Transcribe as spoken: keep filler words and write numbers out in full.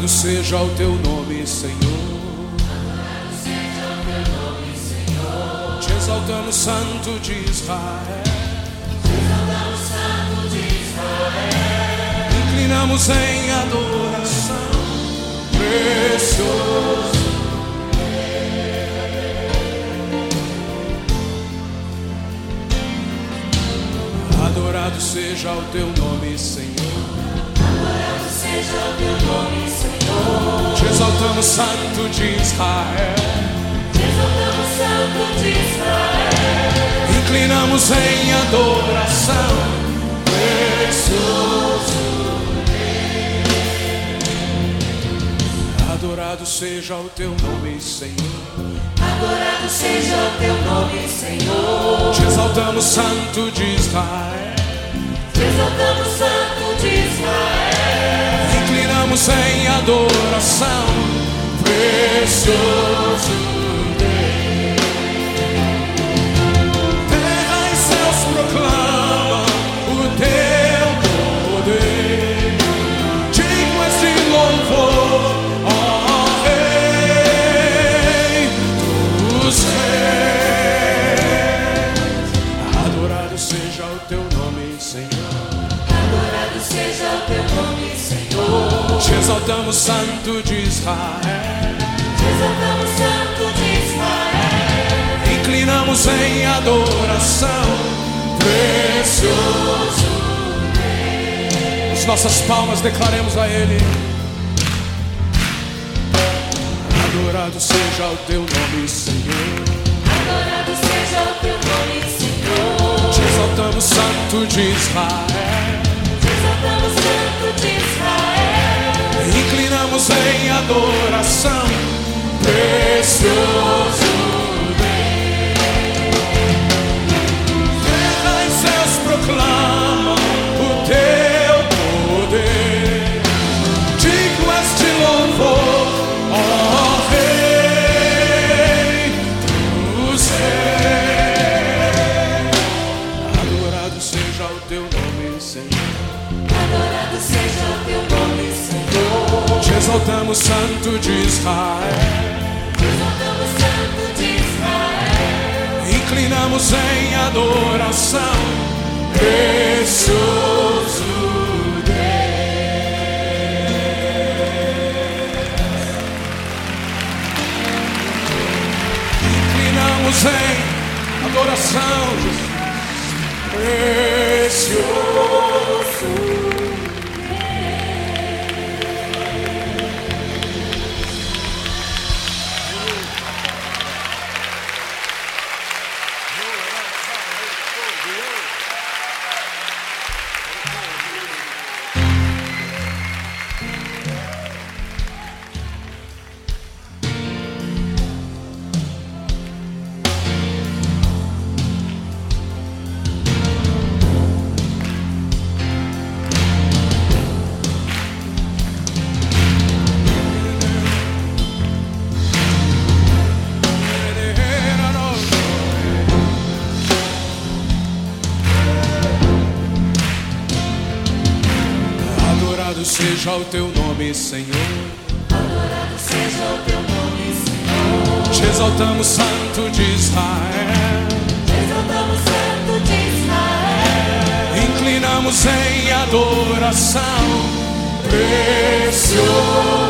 Adorado seja o teu nome, Senhor. Adorado seja o teu nome, Senhor. Te exaltamos, Santo de Israel. Te exaltamos, Santo de Israel. Inclinamos em adoração, precioso. Adorado seja o teu nome, Senhor. Adorado seja o teu nome, Senhor. Te exaltamos, Santo de Israel. Te exaltamos, Santo de Israel. Inclinamos em adoração, precioso Deus. Adorado seja o teu nome, Senhor. Adorado seja o teu nome, Senhor. Te exaltamos, Santo de Israel. Te exaltamos, Santo de Israel. Inclinamos em adoração, precioso Deus. Terra e céus proclamam o teu poder. Digno és de louvor, ó Rei dos Reis. Adorado seja o teu nome, Senhor. Adorado seja o teu nome, Senhor. Te exaltamos, Santo de Israel. Te exaltamos, Santo de Israel. Inclinamos em adoração, precioso Deus. As nossas palmas declaremos a Ele. Adorado seja o teu nome, Senhor. Adorado seja o teu nome, Senhor. Te exaltamos, Santo de Israel. Te exaltamos, Santo de Israel. Inclinamos em adoração, precioso Deus. Terra e céus proclamam o teu poder. Digno és de louvor, ó Rei dos Reis. Adorado seja o teu nome, Senhor. Adorado seja o teu nome, Senhor. Te exaltamos, Santo de Israel. Te exaltamos, Santo de Israel. Inclinamos em adoração, precioso Deus. Inclinamos em adoração, Jesus, precioso. Adorado seja o teu nome, Senhor. Adorado seja o teu nome, Senhor. Te exaltamos, Santo de Israel. Te exaltamos, Santo de Israel. Inclinamos em adoração, precioso